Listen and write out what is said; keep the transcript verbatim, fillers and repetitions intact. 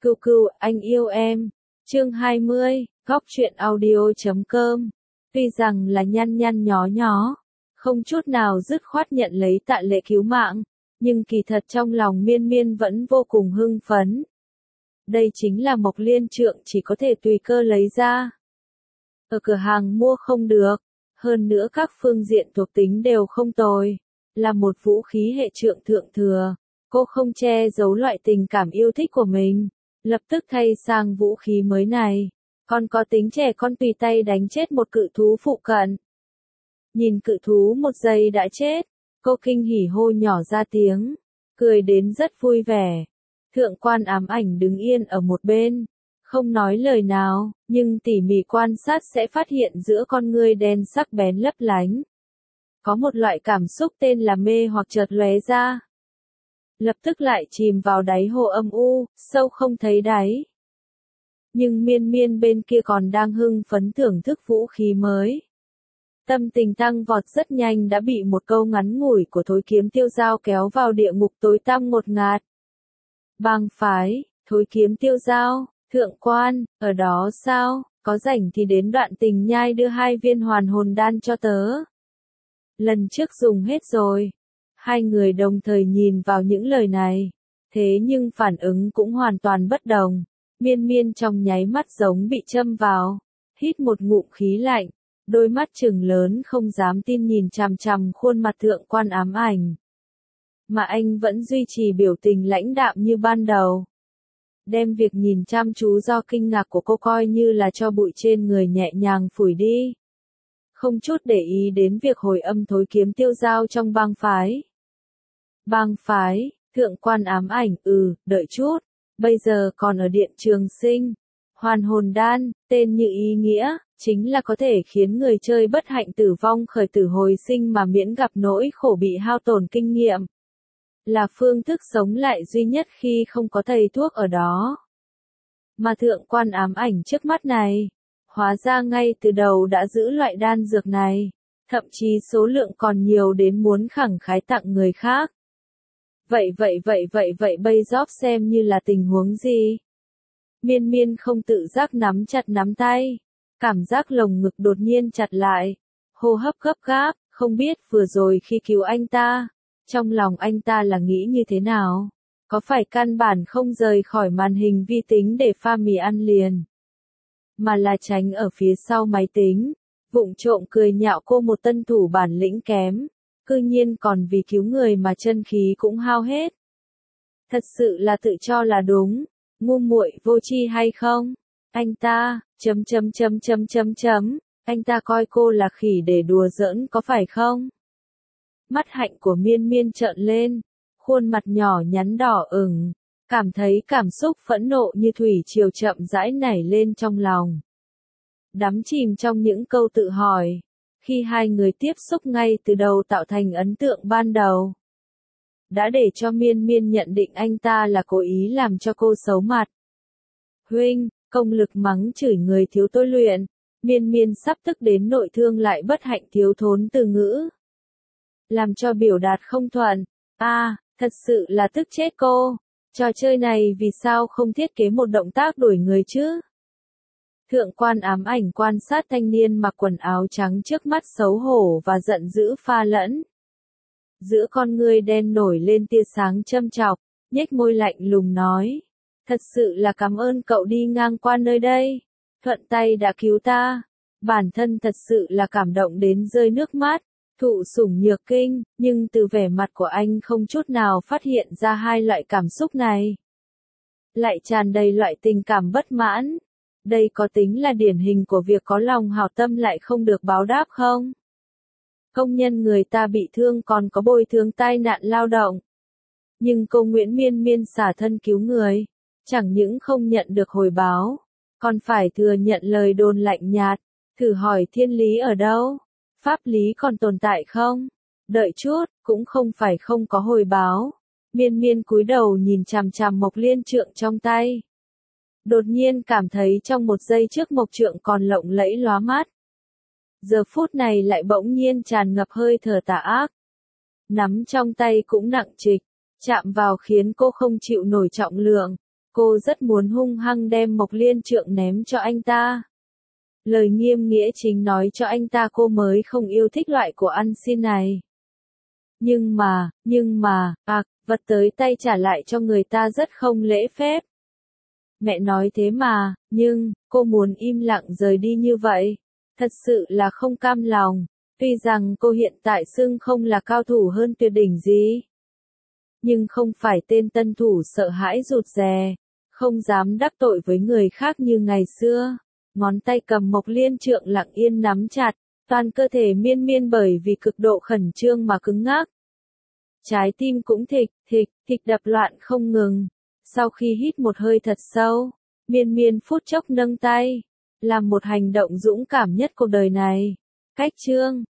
Cừu cừu, anh yêu em. Chương hai mươi, góc truyện audio.com. Tuy rằng là nhăn nhăn nhó nhó, không chút nào dứt khoát nhận lấy Tạ Lệ cứu mạng, nhưng kỳ thật trong lòng Miên Miên vẫn vô cùng hưng phấn. Đây chính là Mộc Liên Trượng chỉ có thể tùy cơ lấy ra. Ở cửa hàng mua không được, hơn nữa các phương diện thuộc tính đều không tồi, là một vũ khí hệ trượng thượng thừa. Cô không che giấu loại tình cảm yêu thích của mình, lập tức thay sang vũ khí mới này, còn có tính trẻ con tùy tay đánh chết một cự thú phụ cận. Nhìn cự thú một giây đã chết, cô kinh hỉ hô nhỏ ra tiếng, cười đến rất vui vẻ. Thượng quan ám ảnh đứng yên ở một bên, không nói lời nào, nhưng tỉ mỉ quan sát sẽ phát hiện giữa con ngươi đen sắc bén lấp lánh. Có một loại cảm xúc tên là mê hoặc chợt lóe ra. Lập tức lại chìm vào đáy hồ âm u, sâu không thấy đáy. Nhưng Miên Miên bên kia còn đang hưng phấn thưởng thức vũ khí mới. Tâm tình tăng vọt rất nhanh đã bị một câu ngắn ngủi của Thối Kiếm Tiêu Dao kéo vào địa ngục tối tăm ngột ngạt. Bang phái, Thối Kiếm Tiêu Dao, thượng quan, ở đó sao, có rảnh thì đến Đoạn Tình Nhai đưa hai viên hoàn hồn đan cho tớ. Lần trước dùng hết rồi. Hai người đồng thời nhìn vào những lời này, thế nhưng phản ứng cũng hoàn toàn bất đồng. Miên Miên trong nháy mắt giống bị châm vào, hít một ngụm khí lạnh, đôi mắt trừng lớn không dám tin nhìn chằm chằm khuôn mặt thượng quan ám ảnh. Mà anh vẫn duy trì biểu tình lãnh đạm như ban đầu. Đem việc nhìn chăm chú do kinh ngạc của cô coi như là cho bụi trên người nhẹ nhàng phủi đi. Không chút để ý đến việc hồi âm Thối Kiếm Tiêu Dao trong bang phái. Bang phái, thượng quan ám ảnh, ừ, đợi chút, bây giờ còn ở Điện Trường Sinh. Hoàn hồn đan, tên như ý nghĩa, chính là có thể khiến người chơi bất hạnh tử vong khởi tử hồi sinh mà miễn gặp nỗi khổ bị hao tổn kinh nghiệm. Là phương thức sống lại duy nhất khi không có thầy thuốc ở đó. Mà thượng quan ám ảnh trước mắt này, hóa ra ngay từ đầu đã giữ loại đan dược này, thậm chí số lượng còn nhiều đến muốn khẳng khái tặng người khác. Vậy vậy vậy vậy vậy bây giờ xem như là tình huống gì? Miên Miên không tự giác nắm chặt nắm tay, cảm giác lồng ngực đột nhiên chặt lại, hô hấp gấp gáp, không biết vừa rồi khi cứu anh ta, trong lòng anh ta là nghĩ như thế nào? Có phải căn bản không rời khỏi màn hình vi tính để pha mì ăn liền, mà là tránh ở phía sau máy tính, vụng trộm cười nhạo cô một tân thủ bản lĩnh kém, cư nhiên còn vì cứu người mà chân khí cũng hao hết. Thật sự là tự cho là đúng, ngu muội vô tri hay không? Anh ta, chấm chấm chấm chấm chấm chấm, anh ta coi cô là khỉ để đùa giỡn có phải không? Mắt hạnh của Miên Miên trợn lên, khuôn mặt nhỏ nhắn đỏ ửng, cảm thấy cảm xúc phẫn nộ như thủy triều chậm rãi nảy lên trong lòng. Đắm chìm trong những câu tự hỏi, khi hai người tiếp xúc ngay từ đầu tạo thành ấn tượng ban đầu. Đã để cho Miên Miên nhận định anh ta là cố ý làm cho cô xấu mặt. Huynh, công lực mắng chửi người thiếu tôi luyện, Miên Miên sắp tức đến nội thương lại bất hạnh thiếu thốn từ ngữ. Làm cho biểu đạt không thuận, a à, thật sự là tức chết cô, trò chơi này vì sao không thiết kế một động tác đuổi người chứ? Thượng quan ám ảnh quan sát thanh niên mặc quần áo trắng trước mắt xấu hổ và giận dữ pha lẫn. Giữa con ngươi đen nổi lên tia sáng châm chọc, nhếch môi lạnh lùng nói. Thật sự là cảm ơn cậu đi ngang qua nơi đây, thuận tay đã cứu ta. Bản thân thật sự là cảm động đến rơi nước mắt, thụ sủng nhược kinh, nhưng từ vẻ mặt của anh không chút nào phát hiện ra hai loại cảm xúc này. Lại tràn đầy loại tình cảm bất mãn. Đây có tính là điển hình của việc có lòng hảo tâm lại không được báo đáp không? Công nhân người ta bị thương còn có bồi thường tai nạn lao động. Nhưng cô Nguyễn Miên Miên xả thân cứu người, chẳng những không nhận được hồi báo, còn phải thừa nhận lời đồn lạnh nhạt. Thử hỏi thiên lý ở đâu? Pháp lý còn tồn tại không? Đợi chút, cũng không phải không có hồi báo. Miên Miên cúi đầu nhìn chằm chằm Mộc Liên Trượng trong tay. Đột nhiên cảm thấy trong một giây trước Mộc Trượng còn lộng lẫy lóa mắt. Giờ phút này lại bỗng nhiên tràn ngập hơi thở tà ác. Nắm trong tay cũng nặng trịch, chạm vào khiến cô không chịu nổi trọng lượng. Cô rất muốn hung hăng đem Mộc Liên Trượng ném cho anh ta. Lời nghiêm nghĩa chính nói cho anh ta cô mới không yêu thích loại của ăn xin này. Nhưng mà, nhưng mà, à, vật tới tay trả lại cho người ta rất không lễ phép. Mẹ nói thế mà, nhưng, cô muốn im lặng rời đi như vậy. Thật sự là không cam lòng. Tuy rằng cô hiện tại xưng không là cao thủ hơn tuyệt đỉnh gì. Nhưng không phải tên tân thủ sợ hãi rụt rè. Không dám đắc tội với người khác như ngày xưa. Ngón tay cầm Mộc Liên Trượng lặng yên nắm chặt. Toàn cơ thể miên miên bởi vì cực độ khẩn trương mà cứng ngắc. Trái tim cũng thịch, thịch, thịch đập loạn không ngừng. Sau khi hít một hơi thật sâu, miên miên phút chốc nâng tay. Làm một hành động dũng cảm nhất cuộc đời này. Cách chương